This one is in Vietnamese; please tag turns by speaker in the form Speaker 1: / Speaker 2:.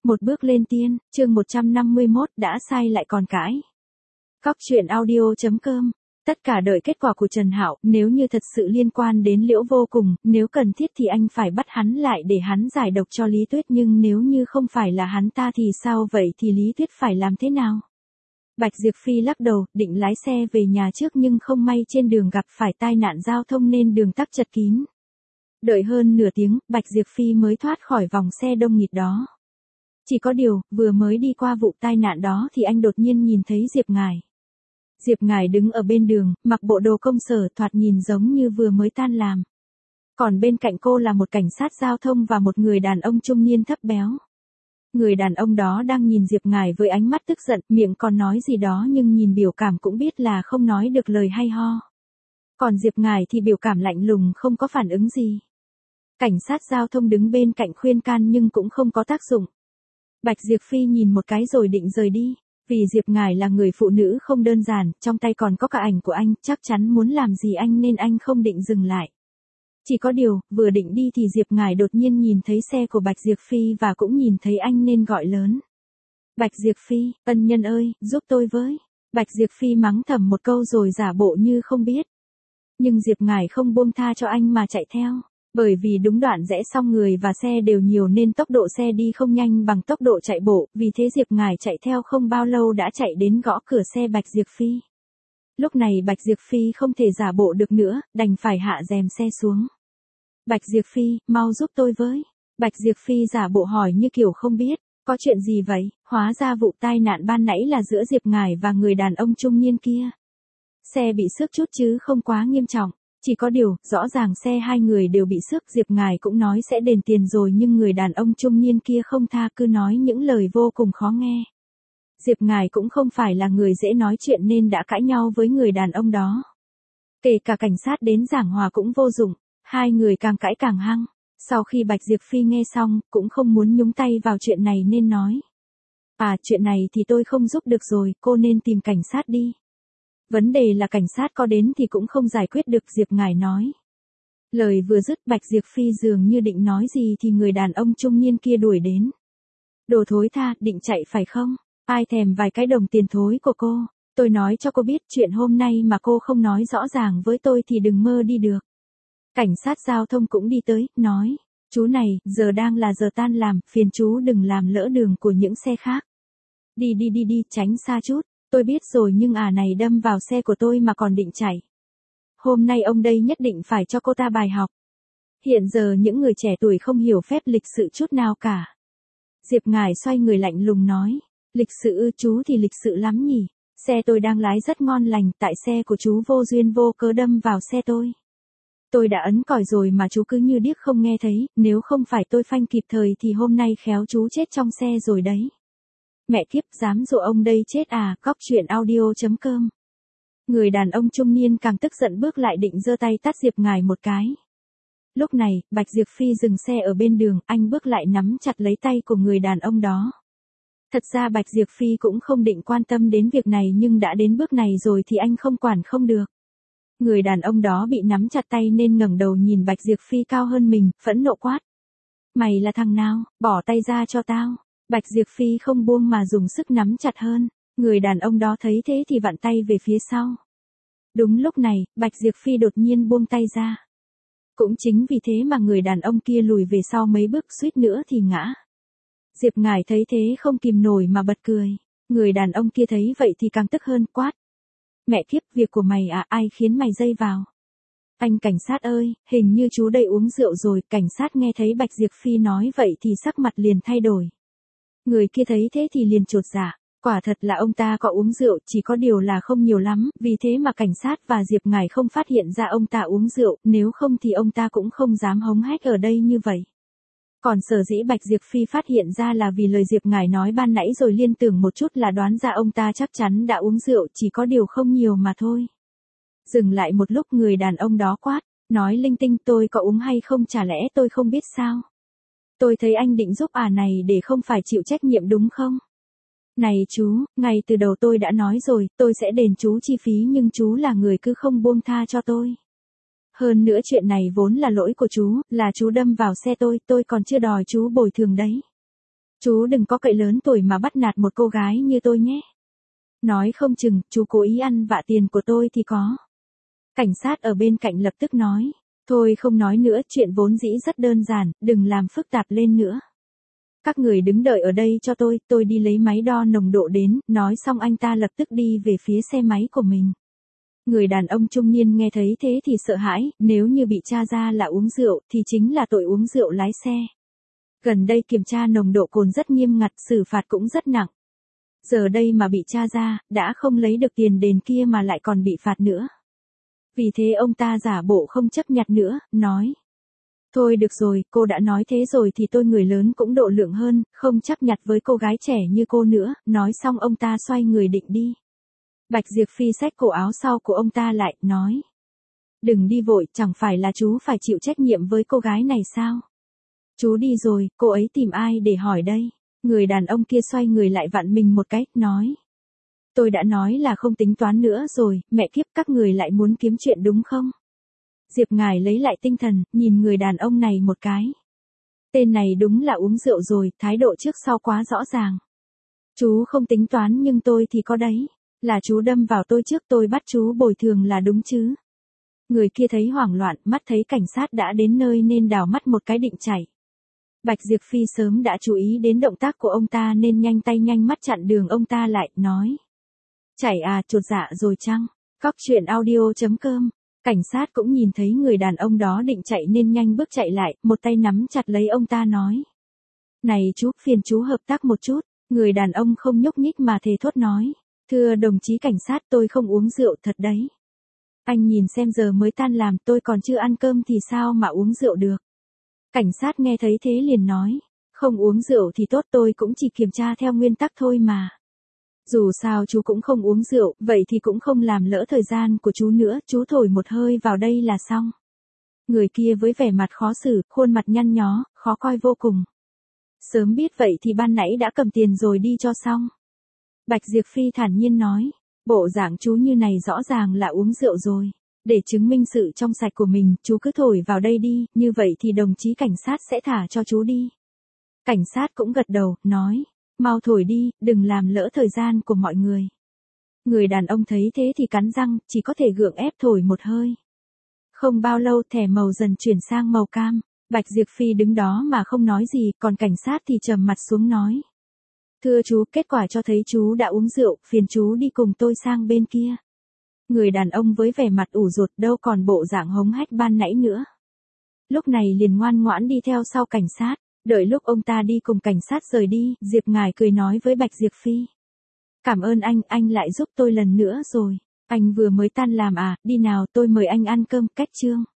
Speaker 1: Một bước lên tiên, chương 151 đã sai lại còn cãi. Cóc truyện audio.com. Tất cả đợi kết quả của Trần Hạo, nếu như thật sự liên quan đến Liễu Vô Cùng, nếu cần thiết thì anh phải bắt hắn lại để hắn giải độc cho Lý Tuyết, nhưng nếu như không phải là hắn ta thì sao vậy, thì Lý Tuyết phải làm thế nào? Bạch Diệp Phi lắc đầu, định lái xe về nhà trước nhưng không may trên đường gặp phải tai nạn giao thông nên đường tắc chật kín. Đợi hơn nửa tiếng, Bạch Diệp Phi mới thoát khỏi vòng xe đông nghịt đó. Chỉ có điều, vừa mới đi qua vụ tai nạn đó thì anh đột nhiên nhìn thấy Diệp Ngải. Diệp Ngải đứng ở bên đường, mặc bộ đồ công sở, thoạt nhìn giống như vừa mới tan làm. Còn bên cạnh cô là một cảnh sát giao thông và một người đàn ông trung niên thấp béo. Người đàn ông đó đang nhìn Diệp Ngải với ánh mắt tức giận, miệng còn nói gì đó nhưng nhìn biểu cảm cũng biết là không nói được lời hay ho. Còn Diệp Ngải thì biểu cảm lạnh lùng, không có phản ứng gì. Cảnh sát giao thông đứng bên cạnh khuyên can nhưng cũng không có tác dụng. Bạch Diệp Phi nhìn một cái rồi định rời đi. Vì Diệp Ngải là người phụ nữ không đơn giản, trong tay còn có cả ảnh của anh, chắc chắn muốn làm gì anh nên anh không định dừng lại. Chỉ có điều, vừa định đi thì Diệp Ngải đột nhiên nhìn thấy xe của Bạch Diệp Phi và cũng nhìn thấy anh nên gọi lớn. Bạch Diệp Phi, ân nhân ơi, giúp tôi với. Bạch Diệp Phi mắng thầm một câu rồi giả bộ như không biết. Nhưng Diệp Ngải không buông tha cho anh mà chạy theo. Bởi vì đúng đoạn rẽ xong người và xe đều nhiều nên tốc độ xe đi không nhanh bằng tốc độ chạy bộ, vì thế Diệp Ngải chạy theo không bao lâu đã chạy đến gõ cửa xe Bạch Diệp Phi. Lúc này Bạch Diệp Phi không thể giả bộ được nữa, đành phải hạ rèm xe xuống. Bạch Diệp Phi, mau giúp tôi với. Bạch Diệp Phi giả bộ hỏi như kiểu không biết, có chuyện gì vậy, hóa ra vụ tai nạn ban nãy là giữa Diệp Ngải và người đàn ông trung niên kia. Xe bị xước chút chứ không quá nghiêm trọng. Chỉ có điều, rõ ràng xe hai người đều bị xước, Diệp Ngải cũng nói sẽ đền tiền rồi nhưng người đàn ông trung niên kia không tha, cứ nói những lời vô cùng khó nghe. Diệp Ngải cũng không phải là người dễ nói chuyện nên đã cãi nhau với người đàn ông đó. Kể cả cảnh sát đến giảng hòa cũng vô dụng, hai người càng cãi càng hăng. Sau khi Bạch Diệp Phi nghe xong, cũng không muốn nhúng tay vào chuyện này nên nói. À, chuyện này thì tôi không giúp được rồi, cô nên tìm cảnh sát đi. Vấn đề là cảnh sát có đến thì cũng không giải quyết được, Diệp Ngải nói. Lời vừa dứt Bạch Diệp Phi dường như định nói gì thì người đàn ông trung niên kia đuổi đến. Đồ thối tha, định chạy phải không? Ai thèm vài cái đồng tiền thối của cô? Tôi nói cho cô biết chuyện hôm nay mà cô không nói rõ ràng với tôi thì đừng mơ đi được. Cảnh sát giao thông cũng đi tới, nói. Chú này, giờ đang là giờ tan làm, phiền chú đừng làm lỡ đường của những xe khác. Đi, tránh xa chút. Tôi biết rồi nhưng này đâm vào xe của tôi mà còn định chạy. Hôm nay ông đây nhất định phải cho cô ta bài học. Hiện giờ những người trẻ tuổi không hiểu phép lịch sự chút nào cả. Diệp Ngải xoay người lạnh lùng nói. Lịch sự ư, chú thì lịch sự lắm nhỉ. Xe tôi đang lái rất ngon lành, tại xe của chú vô duyên vô cớ đâm vào xe tôi. Tôi đã ấn còi rồi mà chú cứ như điếc không nghe thấy, nếu không phải tôi phanh kịp thời thì hôm nay khéo chú chết trong xe rồi đấy. Mẹ kiếp, dám dụ ông đây chết à, cóc truyện audio.com. Người đàn ông trung niên càng tức giận bước lại định giơ tay tát Diệp Ngải một cái. Lúc này, Bạch Diệp Phi dừng xe ở bên đường, anh bước lại nắm chặt lấy tay của người đàn ông đó. Thật ra Bạch Diệp Phi cũng không định quan tâm đến việc này nhưng đã đến bước này rồi thì anh không quản không được. Người đàn ông đó bị nắm chặt tay nên ngẩng đầu nhìn Bạch Diệp Phi cao hơn mình, phẫn nộ quát. Mày là thằng nào, bỏ tay ra cho tao. Bạch Diệp Phi không buông mà dùng sức nắm chặt hơn. Người đàn ông đó thấy thế thì vặn tay về phía sau. Đúng lúc này, Bạch Diệp Phi đột nhiên buông tay ra. Cũng chính vì thế mà người đàn ông kia lùi về sau mấy bước suýt nữa thì ngã. Diệp Ngải thấy thế không kìm nổi mà bật cười. Người đàn ông kia thấy vậy thì càng tức hơn, quát. Mẹ kiếp, việc của mày à, ai khiến mày dây vào? Anh cảnh sát ơi, hình như chú đây uống rượu rồi. Cảnh sát nghe thấy Bạch Diệp Phi nói vậy thì sắc mặt liền thay đổi. Người kia thấy thế thì liền chột dạ, quả thật là ông ta có uống rượu, chỉ có điều là không nhiều lắm, vì thế mà cảnh sát và Diệp Ngải không phát hiện ra ông ta uống rượu, nếu không thì ông ta cũng không dám hống hách ở đây như vậy. Còn sở dĩ Bạch Diệp Phi phát hiện ra là vì lời Diệp Ngải nói ban nãy rồi liên tưởng một chút là đoán ra ông ta chắc chắn đã uống rượu, chỉ có điều không nhiều mà thôi. Dừng lại một lúc người đàn ông đó quát, nói linh tinh, tôi có uống hay không chả lẽ tôi không biết sao? Tôi thấy anh định giúp này để không phải chịu trách nhiệm đúng không? Này chú, ngay từ đầu tôi đã nói rồi, tôi sẽ đền chú chi phí nhưng chú là người cứ không buông tha cho tôi. Hơn nữa chuyện này vốn là lỗi của chú, là chú đâm vào xe tôi còn chưa đòi chú bồi thường đấy. Chú đừng có cậy lớn tuổi mà bắt nạt một cô gái như tôi nhé. Nói không chừng, chú cố ý ăn vạ tiền của tôi thì có. Cảnh sát ở bên cạnh lập tức nói. Thôi không nói nữa, chuyện vốn dĩ rất đơn giản, đừng làm phức tạp lên nữa. Các người đứng đợi ở đây cho tôi đi lấy máy đo nồng độ đến, nói xong anh ta lập tức đi về phía xe máy của mình. Người đàn ông trung niên nghe thấy thế thì sợ hãi, nếu như bị tra ra là uống rượu thì chính là tội uống rượu lái xe. Gần đây kiểm tra nồng độ cồn rất nghiêm ngặt, xử phạt cũng rất nặng. Giờ đây mà bị tra ra, đã không lấy được tiền đền kia mà lại còn bị phạt nữa. Vì thế ông ta giả bộ không chấp nhặt nữa, nói. Thôi được rồi, cô đã nói thế rồi thì tôi người lớn cũng độ lượng hơn, không chấp nhặt với cô gái trẻ như cô nữa, nói xong ông ta xoay người định đi. Bạch Diệp Phi xách cổ áo sau của ông ta lại, nói. Đừng đi vội, chẳng phải là chú phải chịu trách nhiệm với cô gái này sao? Chú đi rồi, cô ấy tìm ai để hỏi đây? Người đàn ông kia xoay người lại vặn mình một cái, nói. Tôi đã nói là không tính toán nữa rồi, mẹ kiếp các người lại muốn kiếm chuyện đúng không? Diệp Ngải lấy lại tinh thần, nhìn người đàn ông này một cái. Tên này đúng là uống rượu rồi, thái độ trước sau quá rõ ràng. Chú không tính toán nhưng tôi thì có đấy. Là chú đâm vào tôi trước, tôi bắt chú bồi thường là đúng chứ. Người kia thấy hoảng loạn, mắt thấy cảnh sát đã đến nơi nên đảo mắt một cái định chạy. Bạch Diệp Phi sớm đã chú ý đến động tác của ông ta nên nhanh tay nhanh mắt chặn đường ông ta lại, nói. Chạy à, chột dạ rồi chăng? Cóc truyện audio.com. Cảnh sát cũng nhìn thấy người đàn ông đó định chạy nên nhanh bước chạy lại, một tay nắm chặt lấy ông ta nói. Này chú, phiền chú hợp tác một chút. Người đàn ông không nhúc nhích mà thề thốt nói. Thưa đồng chí cảnh sát, tôi không uống rượu thật đấy. Anh nhìn xem giờ mới tan làm, tôi còn chưa ăn cơm thì sao mà uống rượu được. Cảnh sát nghe thấy thế liền nói. Không uống rượu thì tốt, tôi cũng chỉ kiểm tra theo nguyên tắc thôi mà. Dù sao chú cũng không uống rượu, vậy thì cũng không làm lỡ thời gian của chú nữa, chú thổi một hơi vào đây là xong. Người kia với vẻ mặt khó xử, khuôn mặt nhăn nhó, khó coi vô cùng. Sớm biết vậy thì ban nãy đã cầm tiền rồi đi cho xong. Bạch Diệp Phi thản nhiên nói, bộ dạng chú như này rõ ràng là uống rượu rồi. Để chứng minh sự trong sạch của mình, chú cứ thổi vào đây đi, như vậy thì đồng chí cảnh sát sẽ thả cho chú đi. Cảnh sát cũng gật đầu, nói, mau thổi đi, đừng làm lỡ thời gian của mọi người. Người đàn ông thấy thế thì cắn răng, chỉ có thể gượng ép thổi một hơi. Không bao lâu thẻ màu dần chuyển sang màu cam, Bạch Diệp Phi đứng đó mà không nói gì, còn cảnh sát thì trầm mặt xuống nói. Thưa chú, kết quả cho thấy chú đã uống rượu, phiền chú đi cùng tôi sang bên kia. Người đàn ông với vẻ mặt ủ rột đâu còn bộ dạng hống hách ban nãy nữa. Lúc này liền ngoan ngoãn đi theo sau cảnh sát, đợi lúc ông ta đi cùng cảnh sát rời đi, Diệp Ngải cười nói với Bạch Diệp Phi. Cảm ơn anh lại giúp tôi lần nữa rồi. Anh vừa mới tan làm à, đi nào tôi mời anh ăn cơm, cách trương.